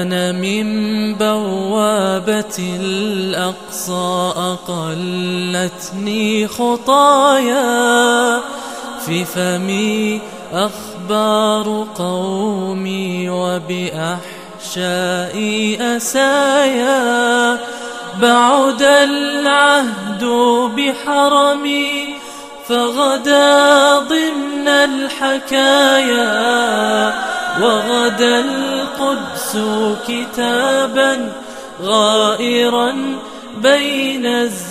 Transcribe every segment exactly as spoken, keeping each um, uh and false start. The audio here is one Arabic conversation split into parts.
أنا من بوابة الأقصى أقلتني خطايا، في فمي أخبار قومي وبأحشائي أسايا. بعد العهد بحرمي فغدا ضمن الحكايا، وغدا القدس كتابا غائرا بين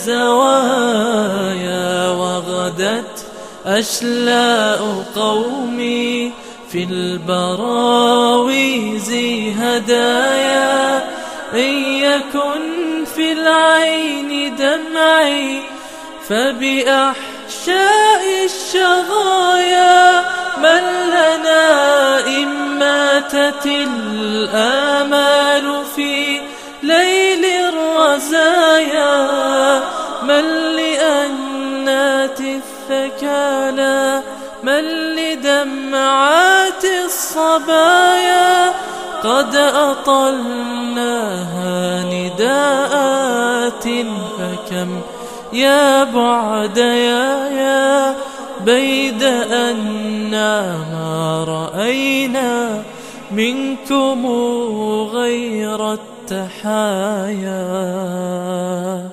الزوايا، وغدت أشلاء قومي في البراويز هدايا. إن يكن في العين دمعي فبأحشاء الشظايا، من لنا إن ماتت الآمال في ليل الرزايا، من لأنات الثكالى، من لدمعات الصبايا، قد أطلناها نداءات فكم يا بعد يا يا بيد أننا ما رأينا منكم غير التحايا.